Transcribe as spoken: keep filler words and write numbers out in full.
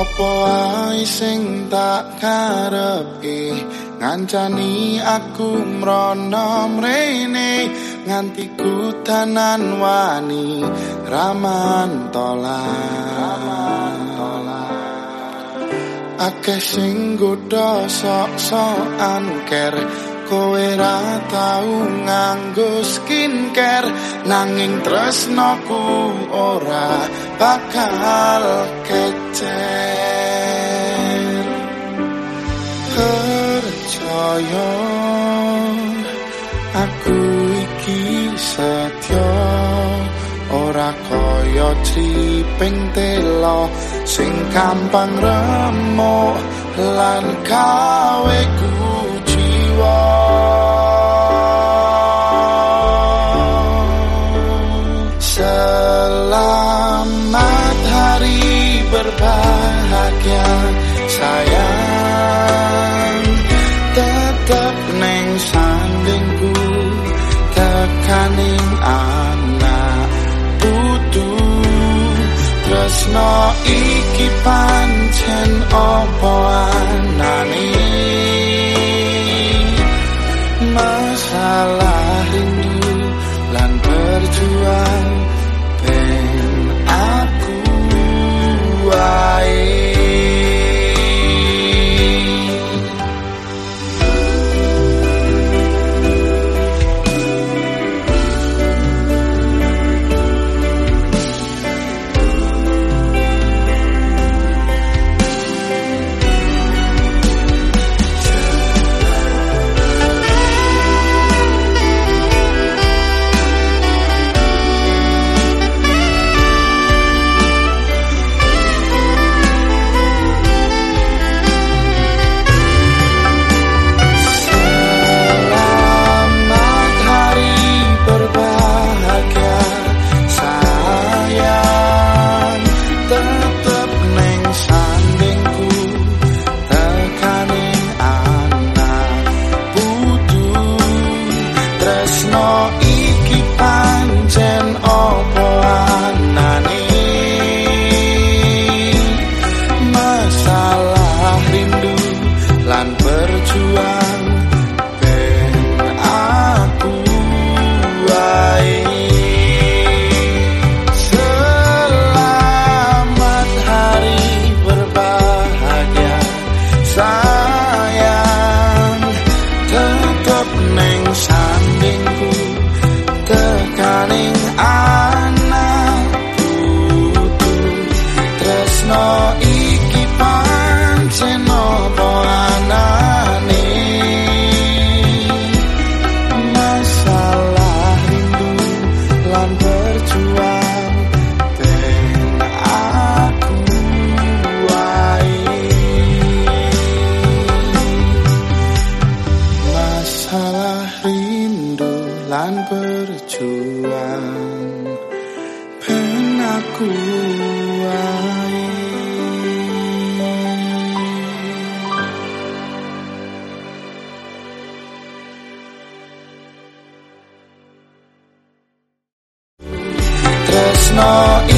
Apa wae sing tak karepi ngancani aku mrono mrene nganti kutanan wani ramantolan akeh sing godha sok-sokan ker kowe ra tau nganggo skincare nanging tresnoku ora bakal kecer percaya aku iki setya ora kaya triping telo sing gampang remuk lan gawe kuciwa selamat hari berbahagia sayang tetep neng sandingku tekaning anak putu tresno iki pancen opo anane masalah rindu lan berjuang ben aku wae no